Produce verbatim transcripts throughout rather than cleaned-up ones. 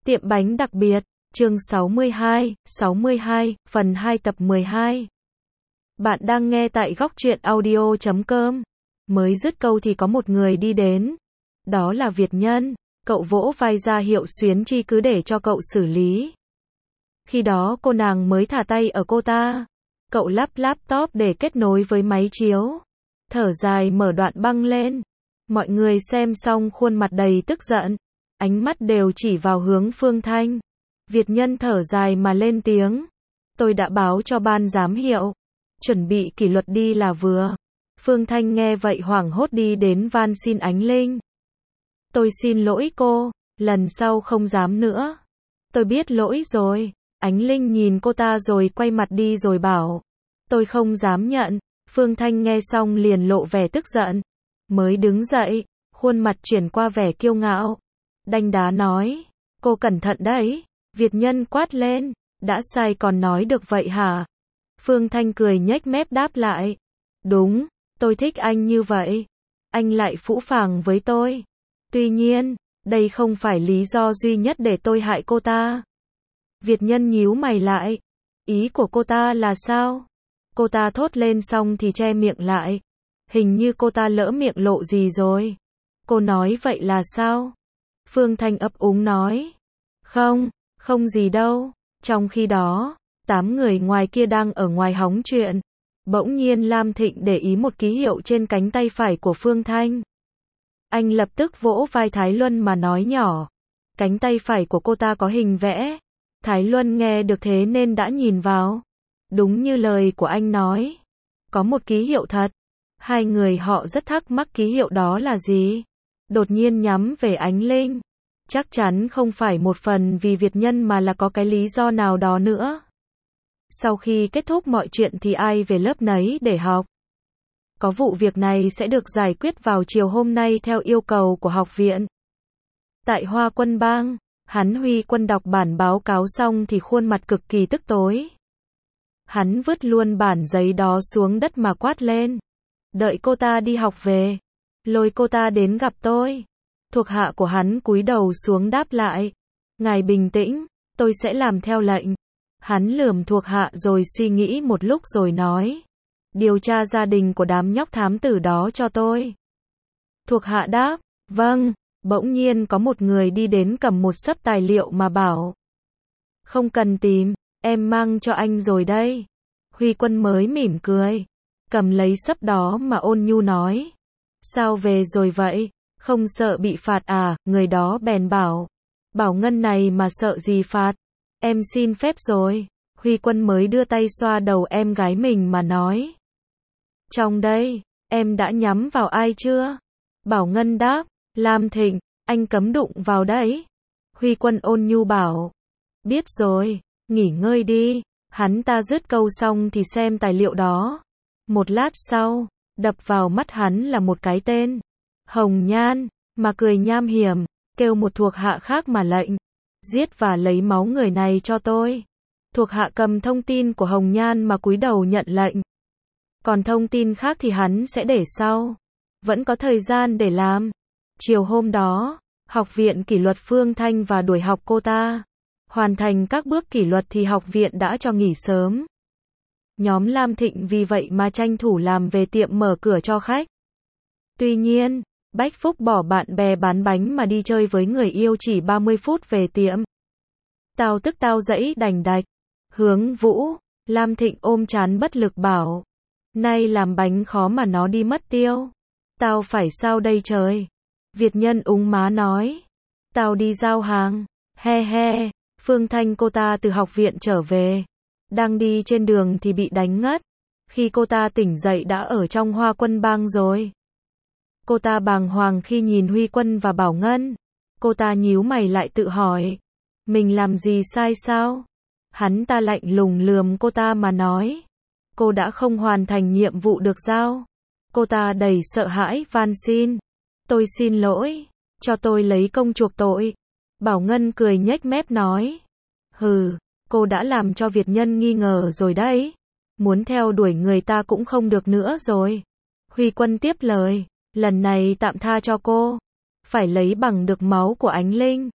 Tiệm bánh đặc biệt, chương sáu mươi hai, sáu mươi hai, phần hai tập mười hai. Bạn đang nghe tại góc truyện audio chấm com. Mới dứt câu thì có một người đi đến. Đó là Việt Nhân. Cậu vỗ vai ra hiệu Xuyến Chi cứ để cho cậu xử lý. Khi đó cô nàng mới thả tay ở cô ta. Cậu lắp laptop để kết nối với máy chiếu. Thở dài mở đoạn băng lên. Mọi người xem xong khuôn mặt đầy tức giận. Ánh mắt đều chỉ vào hướng Phương Thanh. Việt Nhân thở dài mà lên tiếng. Tôi đã báo cho ban giám hiệu. Chuẩn bị kỷ luật đi là vừa. Phương Thanh nghe vậy hoảng hốt đi đến van xin Ánh Linh. Tôi xin lỗi cô, lần sau không dám nữa. Tôi biết lỗi rồi. Ánh Linh nhìn cô ta rồi quay mặt đi rồi bảo. Tôi không dám nhận. Phương Thanh nghe xong liền lộ vẻ tức giận. Mới đứng dậy, khuôn mặt chuyển qua vẻ kiêu ngạo. Đanh đá nói. Cô cẩn thận đấy. Việt Nhân quát lên. Đã sai còn nói được vậy hả? Phương Thanh cười nhếch mép đáp lại. Đúng, tôi thích anh như vậy. Anh lại phũ phàng với tôi. Tuy nhiên, đây không phải lý do duy nhất để tôi hại cô ta. Việt Nhân nhíu mày lại. Ý của cô ta là sao? Cô ta thốt lên xong thì che miệng lại. Hình như cô ta lỡ miệng lộ gì rồi. Cô nói vậy là sao? Phương Thanh ấp úng nói. Không, không gì đâu. Trong khi đó, tám người ngoài kia đang ở ngoài hóng chuyện. Bỗng nhiên Lam Thịnh để ý một ký hiệu trên cánh tay phải của Phương Thanh. Anh lập tức vỗ vai Thái Luân mà nói nhỏ. Cánh tay phải của cô ta có hình vẽ. Thái Luân nghe được thế nên đã nhìn vào. Đúng như lời của anh nói. Có một ký hiệu thật. Hai người họ rất thắc mắc ký hiệu đó là gì. Đột nhiên nhắm về Ánh Linh. Chắc chắn không phải một phần vì Việt Nhân mà là có cái lý do nào đó nữa. Sau khi kết thúc mọi chuyện thì ai về lớp nấy để học. Có vụ việc này sẽ được giải quyết vào chiều hôm nay theo yêu cầu của học viện. Tại Hoa Quân Bang, hắn Huy Quân đọc bản báo cáo xong thì khuôn mặt cực kỳ tức tối. Hắn vứt luôn bản giấy đó xuống đất mà quát lên. Đợi cô ta đi học về. Lôi cô ta đến gặp tôi. Thuộc hạ của hắn cúi đầu xuống đáp lại. Ngài bình tĩnh, tôi sẽ làm theo lệnh. Hắn lườm thuộc hạ rồi suy nghĩ một lúc rồi nói. Điều tra gia đình của đám nhóc thám tử đó cho tôi. Thuộc hạ đáp, vâng. Bỗng nhiên có một người đi đến cầm một xấp tài liệu mà bảo. Không cần tìm, em mang cho anh rồi đây. Huy Quân mới mỉm cười. Cầm lấy xấp đó mà ôn nhu nói. Sao về rồi vậy? Không sợ bị phạt à? Người đó bèn bảo. Bảo Ngân này mà sợ gì phạt? Em xin phép rồi. Huy Quân mới đưa tay xoa đầu em gái mình mà nói. Trong đây, em đã nhắm vào ai chưa? Bảo Ngân đáp. Lam Thịnh, anh cấm đụng vào đấy. Huy Quân ôn nhu bảo. Biết rồi, nghỉ ngơi đi. Hắn ta dứt câu xong thì xem tài liệu đó. Một lát sau, đập vào mắt hắn là một cái tên. Hồng Nhan, mà cười nham hiểm, kêu một thuộc hạ khác mà lệnh. Giết và lấy máu người này cho tôi. Thuộc hạ cầm thông tin của Hồng Nhan mà cúi đầu nhận lệnh. Còn thông tin khác thì hắn sẽ để sau. Vẫn có thời gian để làm. Chiều hôm đó, học viện kỷ luật Phương Thanh và đuổi học cô ta. Hoàn thành các bước kỷ luật thì học viện đã cho nghỉ sớm. Nhóm Lam Thịnh vì vậy mà tranh thủ làm về tiệm mở cửa cho khách. Tuy nhiên, Bách Phúc bỏ bạn bè bán bánh mà đi chơi với người yêu chỉ ba mươi phút về tiệm. Tao tức tao dẫy đành đạch. Hướng Vũ, Lam Thịnh ôm trán bất lực bảo. Nay làm bánh khó mà nó đi mất tiêu. Tao phải sao đây trời? Việt Nhân úng má nói. Tao đi giao hàng. He he. Phương Thanh cô ta từ học viện trở về. Đang đi trên đường thì bị đánh ngất. Khi cô ta tỉnh dậy đã ở trong Hoa Quân Bang rồi. Cô ta bàng hoàng khi nhìn Huy Quân và Bảo Ngân. Cô ta nhíu mày lại tự hỏi. Mình làm gì sai sao? Hắn ta lạnh lùng lườm cô ta mà nói. Cô đã không hoàn thành nhiệm vụ được giao. Cô ta đầy sợ hãi van xin. Tôi xin lỗi. Cho tôi lấy công chuộc tội. Bảo Ngân cười nhếch mép nói. Hừ, cô đã làm cho Việt Nhân nghi ngờ rồi đấy. Muốn theo đuổi người ta cũng không được nữa rồi. Huy Quân tiếp lời. Lần này tạm tha cho cô. Phải lấy bằng được máu của Ánh Linh.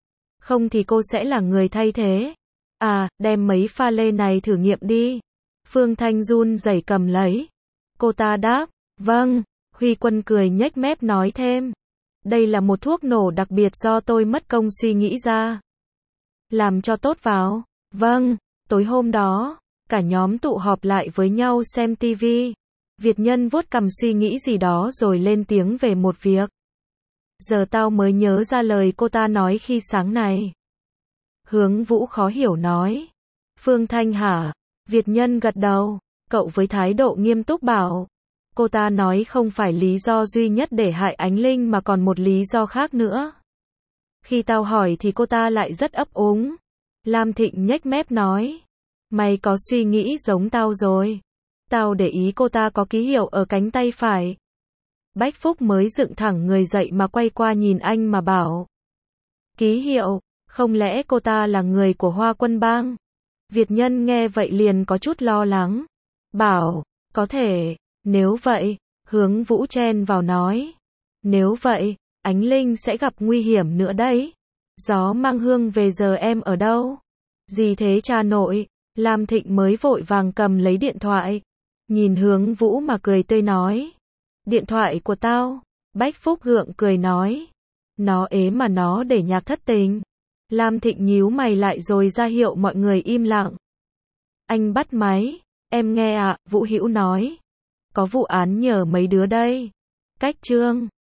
Không thì cô sẽ là người thay thế. À, đem mấy pha lê này thử nghiệm đi. Phương Thanh run rẩy cầm lấy. Cô ta đáp, vâng. Huy Quân cười nhếch mép nói thêm. Đây là một thuốc nổ đặc biệt do tôi mất công suy nghĩ ra. Làm cho tốt vào. Vâng. Tối hôm đó, cả nhóm tụ họp lại với nhau xem tivi. Việt Nhân vuốt cằm suy nghĩ gì đó rồi lên tiếng về một việc. Giờ tao mới nhớ ra lời cô ta nói khi sáng này. Hướng Vũ khó hiểu nói. Phương Thanh hả? Việt Nhân gật đầu. Cậu với thái độ nghiêm túc bảo. Cô ta nói không phải lý do duy nhất để hại Ánh Linh mà còn một lý do khác nữa. Khi tao hỏi thì cô ta lại rất ấp úng. Lam Thịnh nhếch mép nói. Mày có suy nghĩ giống tao rồi. Tao để ý cô ta có ký hiệu ở cánh tay phải. Bách Phúc mới dựng thẳng người dậy mà quay qua nhìn anh mà bảo. Ký hiệu, không lẽ cô ta là người của Hoa Quân Bang? Việt Nhân nghe vậy liền có chút lo lắng. Bảo, có thể, nếu vậy, Hướng Vũ chen vào nói. Nếu vậy, Ánh Linh sẽ gặp nguy hiểm nữa đấy. Gió mang hương về giờ em ở đâu? Gì thế cha nội? Lam Thịnh mới vội vàng cầm lấy điện thoại. Nhìn Hướng Vũ mà cười tươi nói. Điện thoại của tao. Bách Phúc gượng cười nói. Nó ế mà nó để nhạc thất tình. Lam Thịnh nhíu mày lại rồi ra hiệu mọi người im lặng. Anh bắt máy. Em nghe ạ, à, Vũ Hữu nói. Có vụ án nhờ mấy đứa đây. Cách Trương.